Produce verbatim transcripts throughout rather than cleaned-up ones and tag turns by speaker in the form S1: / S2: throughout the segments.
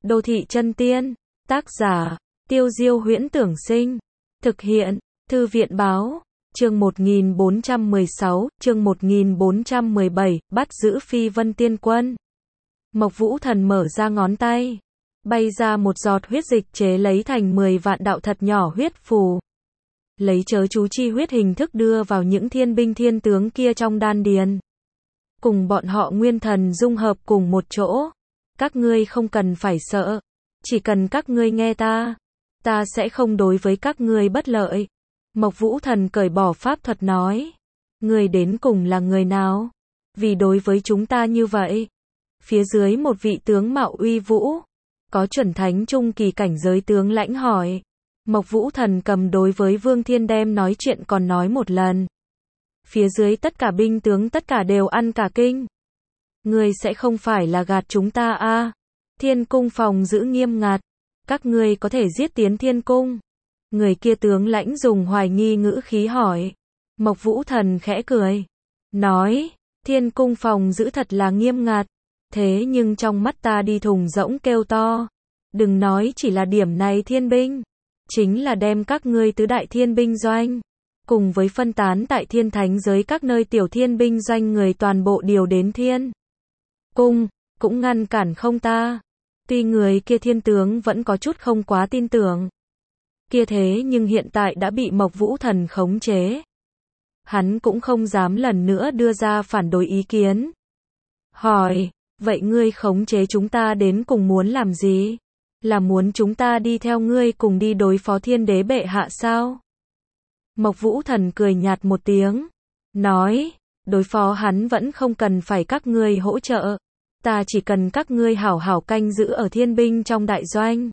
S1: Đô thị chân tiên. Tác giả, Tiêu Diêu Huyễn Tưởng Sinh. Thực hiện, Thư viện Báo. Chương một nghìn bốn trăm mười sáu, chương một nghìn bốn trăm mười bảy, bắt giữ Phi Vân Tiên Quân. Mộc Vũ Thần mở ra ngón tay. Bay ra một giọt huyết dịch chế lấy thành mười vạn đạo thật nhỏ huyết phù. Lấy chớ chú chi huyết hình thức đưa vào những thiên binh thiên tướng kia trong đan điền. Cùng bọn họ nguyên thần dung hợp cùng một chỗ. Các ngươi không cần phải sợ. Chỉ cần các ngươi nghe ta. Ta sẽ không đối với các ngươi bất lợi. Mộc Vũ Thần cởi bỏ pháp thuật nói. Ngươi đến cùng là người nào? Vì đối với chúng ta như vậy. Phía dưới một vị tướng mạo uy vũ. Có chuẩn thánh trung kỳ cảnh giới tướng lãnh hỏi. Mộc Vũ Thần cầm đối với Vương Thiên đem nói chuyện còn nói một lần. Phía dưới tất cả binh tướng tất cả đều ăn cả kinh. Ngươi sẽ không phải là gạt chúng ta a? À? Thiên cung phòng giữ nghiêm ngặt. Các ngươi có thể giết tiến thiên cung. Người kia tướng lãnh dùng hoài nghi ngữ khí hỏi. Mộc Vũ Thần khẽ cười. Nói, thiên cung phòng giữ thật là nghiêm ngặt. Thế nhưng trong mắt ta đi thùng rỗng kêu to. Đừng nói chỉ là điểm này thiên binh. Chính là đem các ngươi tứ đại thiên binh doanh. Cùng với phân tán tại thiên thánh giới các nơi tiểu thiên binh doanh người toàn bộ điều đến thiên cung. Cũng ngăn cản không ta. Tuy người kia thiên tướng vẫn có chút không quá tin tưởng. Kia thế nhưng hiện tại đã bị Mộc Vũ Thần khống chế. Hắn cũng không dám lần nữa đưa ra phản đối ý kiến. Hỏi, vậy ngươi khống chế chúng ta đến cùng muốn làm gì? Là muốn chúng ta đi theo ngươi cùng đi đối phó thiên đế bệ hạ sao? Mộc Vũ Thần cười nhạt một tiếng. Nói, đối phó hắn vẫn không cần phải các ngươi hỗ trợ. Ta chỉ cần các ngươi hảo hảo canh giữ ở thiên binh trong đại doanh.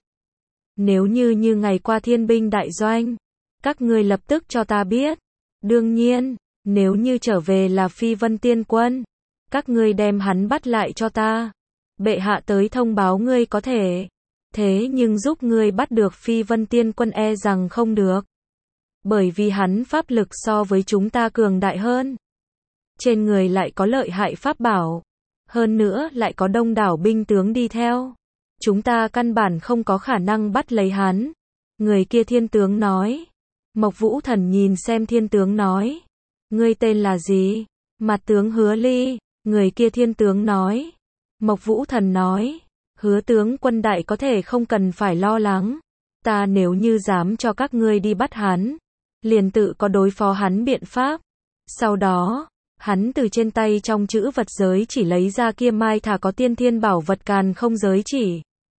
S1: Nếu như như ngày qua thiên binh đại doanh, các ngươi lập tức cho ta biết. Đương nhiên, nếu như trở về là Phi Vân Tiên Quân, các ngươi đem hắn bắt lại cho ta. Bệ hạ tới thông báo ngươi có thể. Thế nhưng giúp ngươi bắt được Phi Vân Tiên Quân e rằng không được. Bởi vì hắn pháp lực so với chúng ta cường đại hơn. Trên người lại có lợi hại pháp bảo. Hơn nữa lại có đông đảo binh tướng đi theo. Chúng ta căn bản không có khả năng bắt lấy hắn. Người kia thiên tướng nói. Mộc Vũ Thần nhìn xem thiên tướng nói. Ngươi tên là gì? Mặt tướng Hứa Ly. Người kia thiên tướng nói. Mộc Vũ Thần nói. Hứa tướng quân đại có thể không cần phải lo lắng. Ta nếu như dám cho các ngươi đi bắt hắn. Liền tự có đối phó hắn biện pháp. Sau đó. Hắn từ trên tay trong chữ vật giới chỉ lấy ra kia mai thả có tiên thiên bảo vật càn không giới chỉ.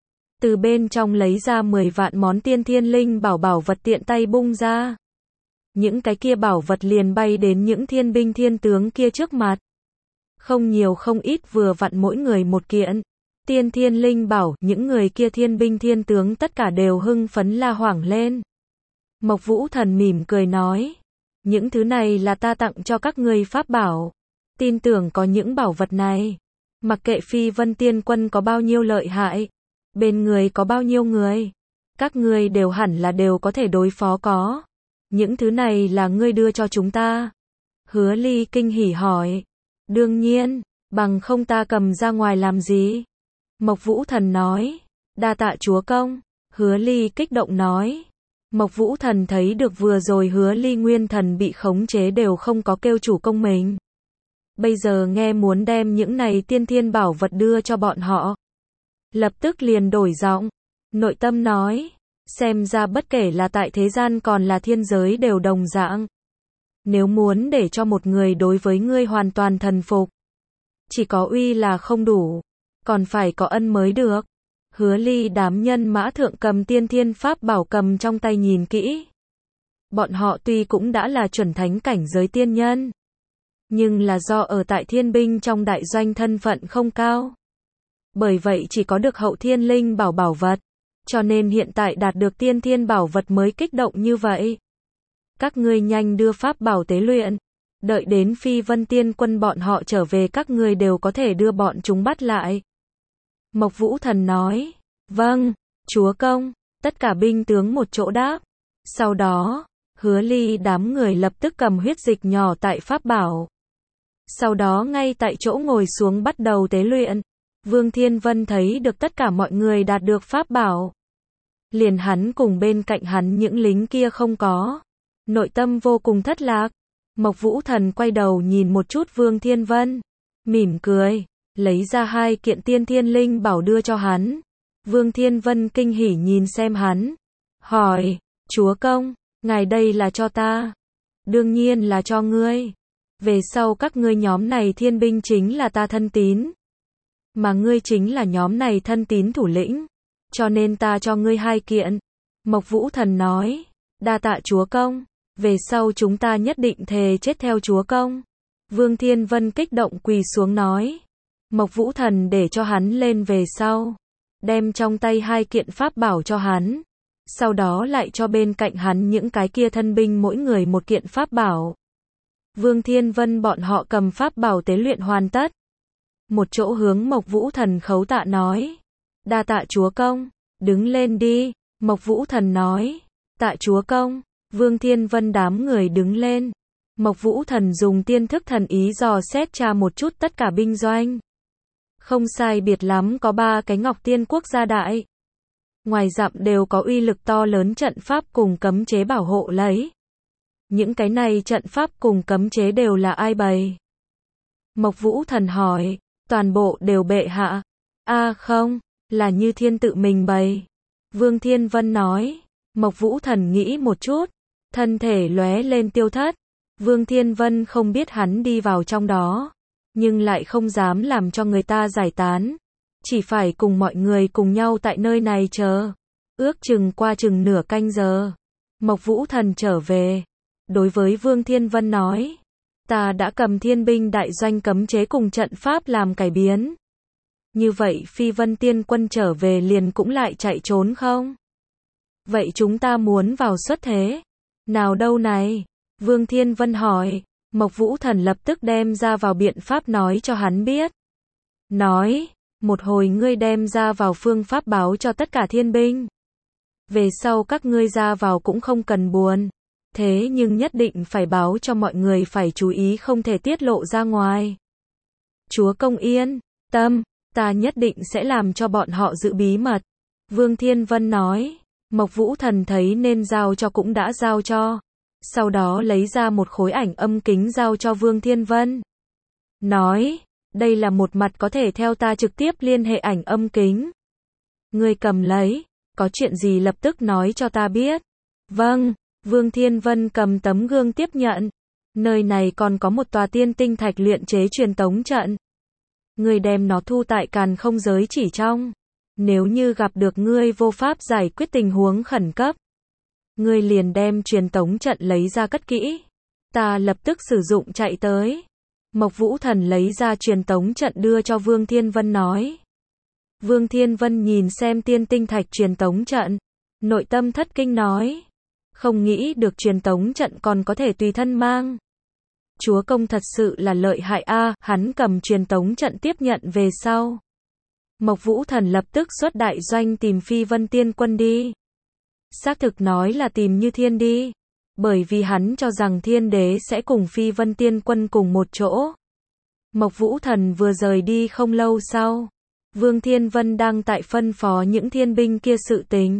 S1: Từ bên trong lấy ra mười vạn món tiên thiên linh bảo bảo vật tiện tay bung ra. Những cái kia bảo vật liền bay đến những thiên binh thiên tướng kia trước mặt. Không nhiều không ít vừa vặn mỗi người một kiện. Tiên thiên linh bảo, những người kia thiên binh thiên tướng tất cả đều hưng phấn la hoảng lên. Mộc Vũ Thần mỉm cười nói. Những thứ này là ta tặng cho các ngươi pháp bảo. Tin tưởng có những bảo vật này. Mặc kệ Phi Vân Tiên Quân có bao nhiêu lợi hại. Bên người có bao nhiêu người. Các ngươi đều hẳn là đều có thể đối phó có. Những thứ này là ngươi đưa cho chúng ta. Hứa Ly kinh hỉ hỏi. Đương nhiên, bằng không ta cầm ra ngoài làm gì? Mộc Vũ Thần nói. Đa tạ chúa công. Hứa Ly kích động nói. Mộc Vũ Thần thấy được vừa rồi Hứa Ly nguyên thần bị khống chế đều không có kêu chủ công mình. Bây giờ nghe muốn đem những này tiên thiên bảo vật đưa cho bọn họ. Lập tức liền đổi giọng. Nội tâm nói. Xem ra bất kể là tại thế gian còn là thiên giới đều đồng dạng. Nếu muốn để cho một người đối với ngươi hoàn toàn thần phục. Chỉ có uy là không đủ. Còn phải có ân mới được. Hứa Ly đám nhân mã thượng cầm tiên thiên pháp bảo cầm trong tay nhìn kỹ. Bọn họ tuy cũng đã là chuẩn thánh cảnh giới tiên nhân. Nhưng là do ở tại thiên binh trong đại doanh thân phận không cao. Bởi vậy chỉ có được hậu thiên linh bảo bảo vật. Cho nên hiện tại đạt được tiên thiên bảo vật mới kích động như vậy. Các ngươi nhanh đưa pháp bảo tế luyện. Đợi đến Phi Vân Tiên Quân bọn họ trở về các ngươi đều có thể đưa bọn chúng bắt lại. Mộc Vũ Thần nói. Vâng, chúa công. Tất cả binh tướng một chỗ đáp. Sau đó, Hứa Ly đám người lập tức cầm huyết dịch nhỏ tại pháp bảo. Sau đó ngay tại chỗ ngồi xuống bắt đầu tế luyện. Vương Thiên Vân thấy được tất cả mọi người đạt được pháp bảo. Liền hắn cùng bên cạnh hắn những lính kia không có. Nội tâm vô cùng thất lạc. Mộc Vũ Thần quay đầu nhìn một chút Vương Thiên Vân. Mỉm cười. Lấy ra hai kiện tiên thiên linh bảo đưa cho hắn. Vương Thiên Vân kinh hỉ nhìn xem hắn. Hỏi. Chúa công, ngài đây là cho ta? Đương nhiên là cho ngươi. Về sau các ngươi nhóm này thiên binh chính là ta thân tín. Mà ngươi chính là nhóm này thân tín thủ lĩnh. Cho nên ta cho ngươi hai kiện. Mộc Vũ Thần nói. Đa tạ chúa công. Về sau chúng ta nhất định thề chết theo chúa công. Vương Thiên Vân kích động quỳ xuống nói. Mộc Vũ Thần để cho hắn lên về sau. Đem trong tay hai kiện pháp bảo cho hắn. Sau đó lại cho bên cạnh hắn những cái kia thân binh mỗi người một kiện pháp bảo. Vương Thiên Vân bọn họ cầm pháp bảo tế luyện hoàn tất. Một chỗ hướng Mộc Vũ Thần khấu tạ nói. Đa tạ chúa công, đứng lên đi. Mộc Vũ Thần nói. Tạ chúa công. Vương Thiên Vân đám người đứng lên. Mộc Vũ Thần dùng tiên thức thần ý dò xét tra một chút tất cả binh doanh. Không sai biệt lắm có ba cái Ngọc Tiên Quốc gia đại. Ngoài dặm đều có uy lực to lớn trận pháp cùng cấm chế bảo hộ lấy. Những cái này trận pháp cùng cấm chế đều là ai bày? Mộc Vũ Thần hỏi. Toàn bộ đều bệ hạ. A à không, là Như Thiên tự mình bày. Vương Thiên Vân nói. Mộc Vũ Thần nghĩ một chút. Thân thể lóe lên tiêu thất. Vương Thiên Vân không biết hắn đi vào trong đó. Nhưng lại không dám làm cho người ta giải tán. Chỉ phải cùng mọi người cùng nhau tại nơi này chờ. Ước chừng qua chừng nửa canh giờ. Mộc Vũ Thần trở về. Đối với Vương Thiên Vân nói. Ta đã cầm thiên binh đại doanh cấm chế cùng trận pháp làm cải biến. Như vậy Phi Vân Tiên Quân trở về liền cũng lại chạy trốn không? Vậy chúng ta muốn vào xuất thế. Nào đâu này? Vương Thiên Vân hỏi. Mộc Vũ Thần lập tức đem ra vào biện pháp nói cho hắn biết. Nói. Một hồi ngươi đem ra vào phương pháp báo cho tất cả thiên binh. Về sau các ngươi ra vào cũng không cần buồn. Thế nhưng nhất định phải báo cho mọi người phải chú ý không thể tiết lộ ra ngoài. Chúa công yên tâm, ta nhất định sẽ làm cho bọn họ giữ bí mật. Vương Thiên Vân nói. Mộc Vũ Thần thấy nên giao cho cũng đã giao cho. Sau đó lấy ra một khối ảnh âm kính giao cho Vương Thiên Vân. Nói. Đây là một mặt có thể theo ta trực tiếp liên hệ ảnh âm kính. Ngươi cầm lấy. Có chuyện gì lập tức nói cho ta biết. Vâng. Vương Thiên Vân cầm tấm gương tiếp nhận. Nơi này còn có một tòa tiên tinh thạch luyện chế truyền tống trận. Ngươi đem nó thu tại càn không giới chỉ trong. Nếu như gặp được ngươi vô pháp giải quyết tình huống khẩn cấp. Ngươi liền đem truyền tống trận lấy ra cất kỹ. Ta lập tức sử dụng chạy tới. Mộc Vũ Thần lấy ra truyền tống trận đưa cho Vương Thiên Vân nói. Vương Thiên Vân nhìn xem tiên tinh thạch truyền tống trận. Nội tâm thất kinh nói. Không nghĩ được truyền tống trận còn có thể tùy thân mang. Chúa công thật sự là lợi hại a. Hắn cầm truyền tống trận tiếp nhận về sau. Mộc Vũ Thần lập tức xuất đại doanh tìm Phi Vân Tiên Quân đi. Xác thực nói là tìm Như Thiên đi. Bởi vì hắn cho rằng Thiên Đế sẽ cùng Phi Vân Tiên Quân cùng một chỗ. Mộc Vũ Thần vừa rời đi không lâu sau. Vương Thiên Vân đang tại phân phó những thiên binh kia sự tình.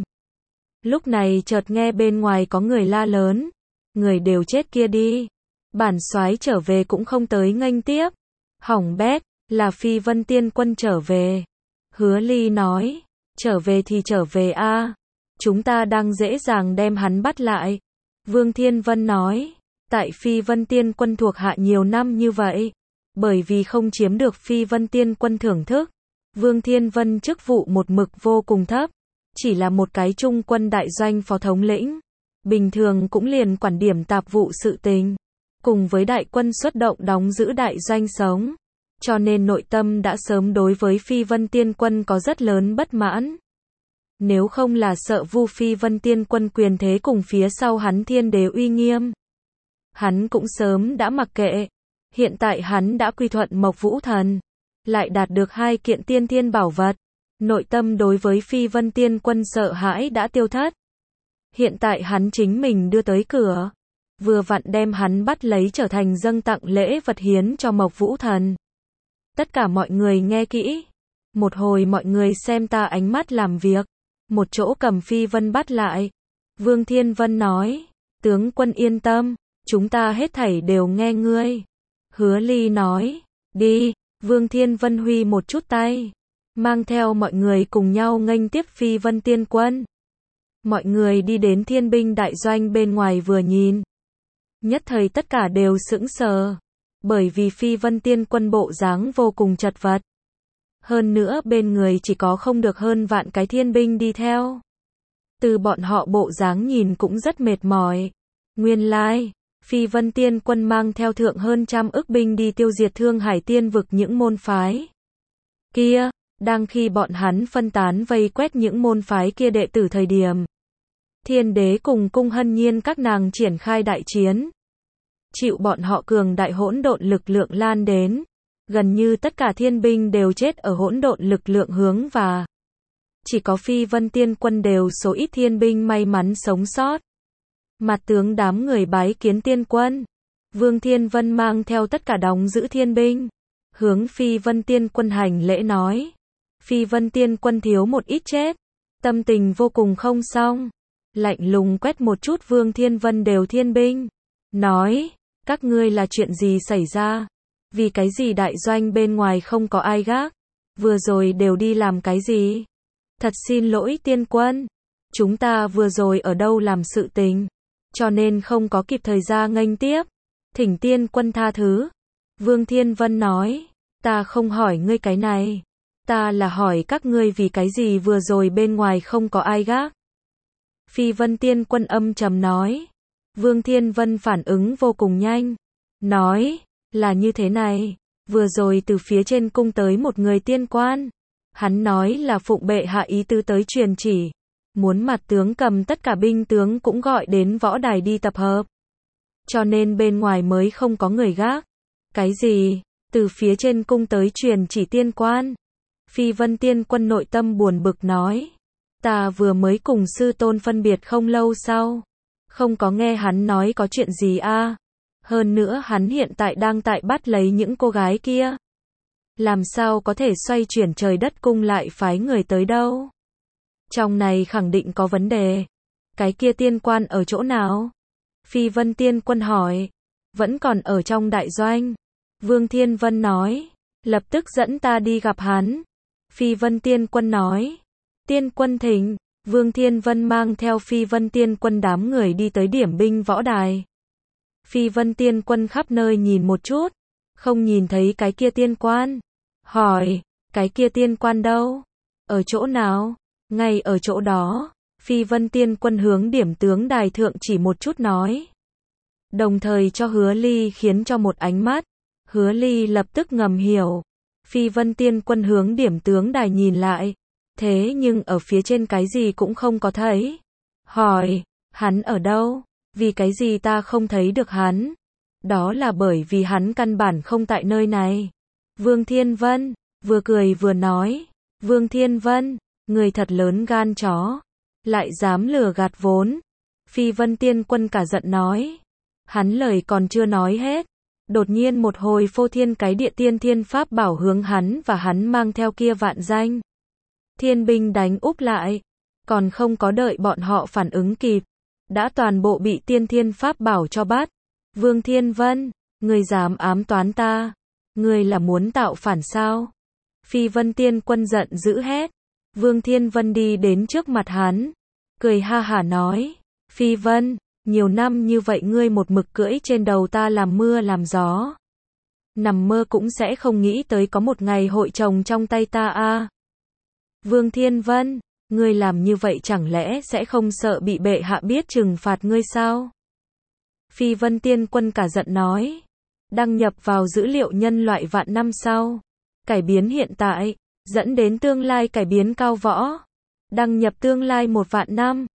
S1: Lúc này chợt nghe bên ngoài có người la lớn. Người đều chết kia đi. Bản soái trở về cũng không tới nghênh tiếp. Hỏng bét, là Phi Vân Tiên Quân trở về. Hứa Ly nói. Trở về thì trở về a. Chúng ta đang dễ dàng đem hắn bắt lại. Vương Thiên Vân nói. Tại Phi Vân Tiên Quân thuộc hạ nhiều năm như vậy. Bởi vì không chiếm được Phi Vân Tiên Quân thưởng thức. Vương Thiên Vân chức vụ một mực vô cùng thấp. Chỉ là một cái trung quân đại doanh phó thống lĩnh. Bình thường cũng liền quản điểm tạp vụ sự tình. Cùng với đại quân xuất động đóng giữ đại doanh sống. Cho nên nội tâm đã sớm đối với Phi Vân Tiên Quân có rất lớn bất mãn. Nếu không là sợ vu Phi Vân Tiên Quân quyền thế cùng phía sau hắn Thiên Đế uy nghiêm. Hắn cũng sớm đã mặc kệ. Hiện tại hắn đã quy thuận Mộc Vũ Thần. Lại đạt được hai kiện tiên thiên bảo vật. Nội tâm đối với Phi Vân Tiên Quân sợ hãi đã tiêu thất. Hiện tại hắn chính mình đưa tới cửa. Vừa vặn đem hắn bắt lấy trở thành dâng tặng lễ vật hiến cho Mộc Vũ Thần. Tất cả mọi người nghe kỹ. Một hồi mọi người xem ta ánh mắt làm việc. Một chỗ cầm Phi Vân bắt lại. Vương Thiên Vân nói, tướng quân yên tâm, chúng ta hết thảy đều nghe ngươi. Hứa Ly nói, đi. Vương Thiên Vân huy một chút tay, mang theo mọi người cùng nhau nghênh tiếp Phi Vân Tiên Quân. Mọi người đi đến thiên binh đại doanh bên ngoài vừa nhìn. Nhất thời tất cả đều sững sờ, bởi vì Phi Vân Tiên Quân bộ dáng vô cùng chật vật. Hơn nữa bên người chỉ có không được hơn vạn cái thiên binh đi theo. Từ bọn họ bộ dáng nhìn cũng rất mệt mỏi. Nguyên lai, Phi Vân Tiên Quân mang theo thượng hơn trăm ức binh đi tiêu diệt Thương Hải Tiên vực những môn phái kia. Đang khi bọn hắn phân tán vây quét những môn phái kia đệ tử thời điểm, Thiên Đế cùng Cung Hân Nhiên các nàng triển khai đại chiến. Chịu bọn họ cường đại hỗn độn lực lượng lan đến, gần như tất cả thiên binh đều chết ở hỗn độn lực lượng hướng và chỉ có Phi Vân Tiên Quân đều số ít thiên binh may mắn sống sót. Mặt tướng đám người bái kiến Tiên Quân. Vương Thiên Vân mang theo tất cả đóng giữ thiên binh, hướng Phi Vân Tiên Quân hành lễ nói. Phi Vân Tiên Quân thiếu một ít chết, tâm tình vô cùng không xong, lạnh lùng quét một chút Vương Thiên Vân đều thiên binh, nói, các ngươi là chuyện gì xảy ra? Vì cái gì đại doanh bên ngoài không có ai gác? Vừa rồi đều đi làm cái gì? Thật xin lỗi Tiên Quân, chúng ta vừa rồi ở đâu làm sự tình, cho nên không có kịp thời gian nghênh tiếp, thỉnh Tiên Quân tha thứ. Vương Thiên Vân nói, ta không hỏi ngươi cái này, ta là hỏi các ngươi vì cái gì vừa rồi bên ngoài không có ai gác. Phi Vân Tiên Quân âm trầm nói. Vương Thiên Vân phản ứng vô cùng nhanh, nói, là như thế này, vừa rồi từ phía trên cung tới một người tiên quan, hắn nói là phụng bệ hạ ý tứ tới truyền chỉ, muốn mặt tướng cầm tất cả binh tướng cũng gọi đến võ đài đi tập hợp, cho nên bên ngoài mới không có người gác. Cái gì? Từ phía trên cung tới truyền chỉ tiên quan? Phi Vân Tiên Quân nội tâm buồn bực nói, ta vừa mới cùng sư tôn phân biệt không lâu sau, không có nghe hắn nói có chuyện gì a. À. Hơn nữa hắn hiện tại đang tại bắt lấy những cô gái kia. Làm sao có thể xoay chuyển trời đất cung lại phái người tới đâu? Trong này khẳng định có vấn đề. Cái kia tiên quan ở chỗ nào? Phi Vân Tiên Quân hỏi. Vẫn còn ở trong đại doanh. Vương Thiên Vân nói. Lập tức dẫn ta đi gặp hắn. Phi Vân Tiên Quân nói. Tiên Quân thỉnh. Vương Thiên Vân mang theo Phi Vân Tiên Quân đám người đi tới điểm binh võ đài. Phi Vân Tiên Quân khắp nơi nhìn một chút, không nhìn thấy cái kia tiên quan. Hỏi, cái kia tiên quan đâu? Ở chỗ nào? Ngay ở chỗ đó. Phi Vân Tiên Quân hướng điểm tướng đài thượng chỉ một chút nói. Đồng thời cho Hứa Ly khiến cho một ánh mắt. Hứa Ly lập tức ngầm hiểu. Phi Vân Tiên Quân hướng điểm tướng đài nhìn lại. Thế nhưng ở phía trên cái gì cũng không có thấy. Hỏi, hắn ở đâu? Vì cái gì ta không thấy được hắn? Đó là bởi vì hắn căn bản không tại nơi này. Vương Thiên Vân, vừa cười vừa nói. Vương Thiên Vân, người thật lớn gan chó. Lại dám lừa gạt vốn. Phi Vân Tiên Quân cả giận nói. Hắn lời còn chưa nói hết. Đột nhiên một hồi phô thiên cái địa tiên thiên pháp bảo hướng hắn và hắn mang theo kia vạn danh. Thiên binh đánh úp lại. Còn không có đợi bọn họ phản ứng kịp. Đã toàn bộ bị tiên thiên pháp bảo cho bắt. Vương Thiên Vân, người dám ám toán ta. Người là muốn tạo phản sao? Phi Vân Tiên Quân giận dữ hét. Vương Thiên Vân đi đến trước mặt hắn. Cười ha hả nói. Phi Vân, nhiều năm như vậy ngươi một mực cưỡi trên đầu ta làm mưa làm gió. Nằm mơ cũng sẽ không nghĩ tới có một ngày hội chồng trong tay ta a. À. Vương Thiên Vân, ngươi làm như vậy chẳng lẽ sẽ không sợ bị bệ hạ biết trừng phạt ngươi sao? Phi Vân Tiên Quân cả giận nói. Đăng nhập vào dữ liệu nhân loại vạn năm sau. Cải biến hiện tại, dẫn đến tương lai cải biến cao võ. Đăng nhập tương lai một vạn năm.